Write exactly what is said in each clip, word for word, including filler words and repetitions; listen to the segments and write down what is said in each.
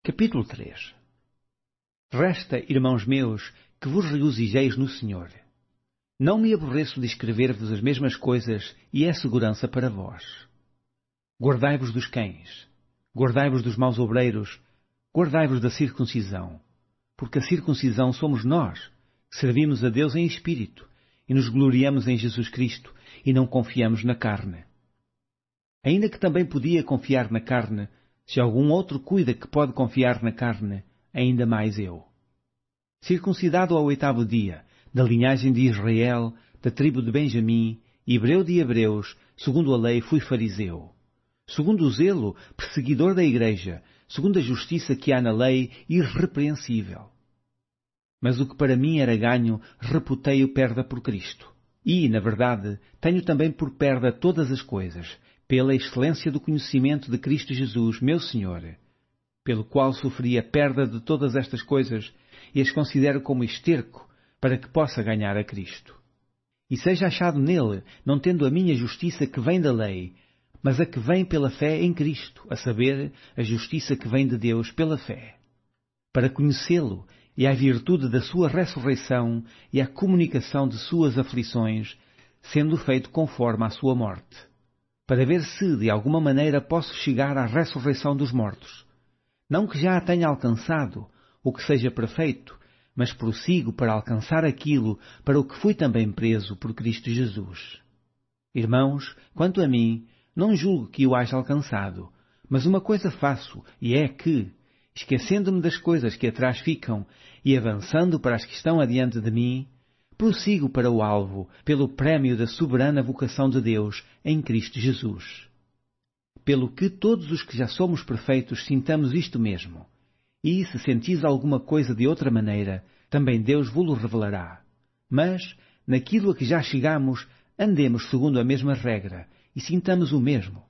Capítulo três. Resta, irmãos meus, que vos regozijeis no Senhor. Não me aborreço de escrever-vos as mesmas coisas, e é segurança para vós. Guardai-vos dos cães, guardai-vos dos maus obreiros, guardai-vos da circuncisão, porque a circuncisão somos nós, que servimos a Deus em espírito, e nos gloriamos em Jesus Cristo, e não confiamos na carne. Ainda que também podia confiar na carne, se algum outro cuida que pode confiar na carne, ainda mais eu. Circuncidado ao oitavo dia, da linhagem de Israel, da tribo de Benjamim, hebreu de hebreus, segundo a lei fui fariseu. Segundo o zelo, perseguidor da igreja, segundo a justiça que há na lei, irrepreensível. Mas o que para mim era ganho, reputei-o perda por Cristo. E, na verdade, tenho também por perda todas as coisas, pela excelência do conhecimento de Cristo Jesus, meu Senhor, pelo qual sofri a perda de todas estas coisas e as considero como esterco, para que possa ganhar a Cristo. E seja achado nele, não tendo a minha justiça que vem da lei, mas a que vem pela fé em Cristo, a saber, a justiça que vem de Deus pela fé, para conhecê-lo e a virtude da sua ressurreição e a comunicação de suas aflições, sendo feito conforme à sua morte, para ver se, de alguma maneira, posso chegar à ressurreição dos mortos. Não que já a tenha alcançado, ou que seja perfeito, mas prossigo para alcançar aquilo para o que fui também preso por Cristo Jesus. Irmãos, quanto a mim, não julgo que o haja alcançado, mas uma coisa faço, e é que, esquecendo-me das coisas que atrás ficam e avançando para as que estão adiante de mim, prossigo para o alvo, pelo prémio da soberana vocação de Deus em Cristo Jesus. Pelo que todos os que já somos perfeitos sintamos isto mesmo. E, se sentis alguma coisa de outra maneira, também Deus vos-lo revelará. Mas, naquilo a que já chegamos, andemos segundo a mesma regra, e sintamos o mesmo.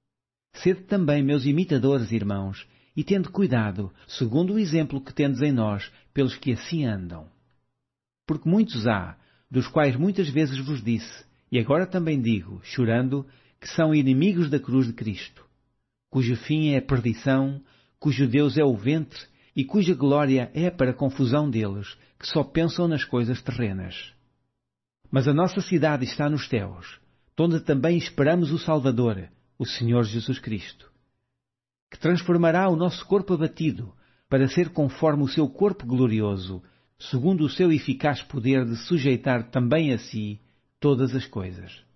Sede também meus imitadores, irmãos, e tende cuidado, segundo o exemplo que tendes em nós, pelos que assim andam. Porque muitos há, dos quais muitas vezes vos disse, e agora também digo, chorando, que são inimigos da cruz de Cristo, cujo fim é a perdição, cujo Deus é o ventre, e cuja glória é para a confusão deles, que só pensam nas coisas terrenas. Mas a nossa cidade está nos céus, donde também esperamos o Salvador, o Senhor Jesus Cristo, que transformará o nosso corpo abatido, para ser conforme o seu corpo glorioso, segundo o seu eficaz poder de sujeitar também a si todas as coisas.